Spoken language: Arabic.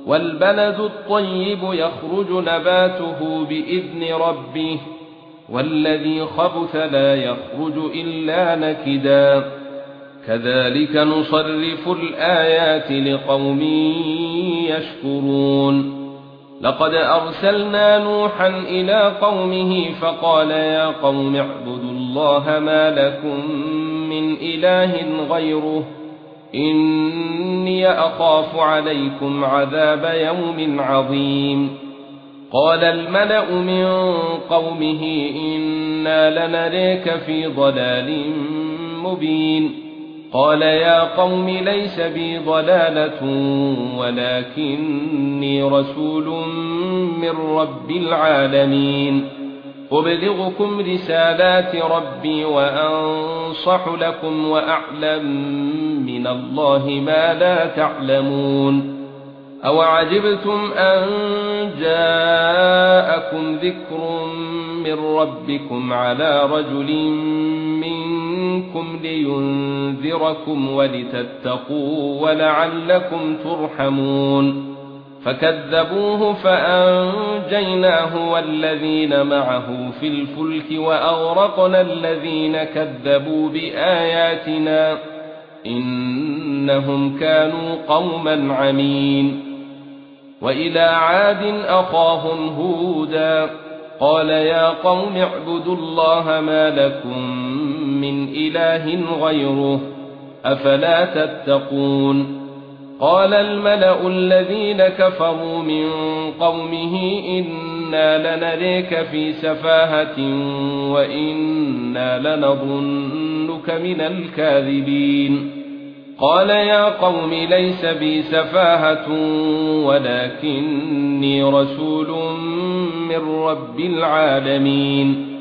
والبلد الطيب يخرج نباته بإذن ربه والذي خبث لا يخرج إلا نكدا كذلك نصرف الآيات لقوم يشكرون لقد أرسلنا نوحا إلى قومه فقال يا قوم اعبدوا الله ما لكم من إله غيره إني أخاف عليكم عذاب يوم عظيم قال الملأ من قومه إنا لنريك في ضلال مبين قال يا قوم ليس بي ضلالة ولكني رسول من رب العالمين أبلغكم رسالات ربي وأنصح لكم وأعلم من الله ما لا تعلمون أوعجبتم أن جاءكم ذكر من ربكم على رجل منكم لينذركم ولتتقوا ولعلكم ترحمون فكذبوه فأنجيناه والذين معه في الفلك وأغرقنا الذين كذبوا بآياتنا إنهم كانوا قوما عمين وإلى عاد أخاهم هودا قال يا قوم اعبدوا الله ما لكم من إله غيره أفلا تتقون قال الملأ الذين كفروا من قومه إنا لنريك في سفاهة وإنا لنظنك من الكاذبين قال يا قوم ليس بي سفاهة ولكني رسول من رب العالمين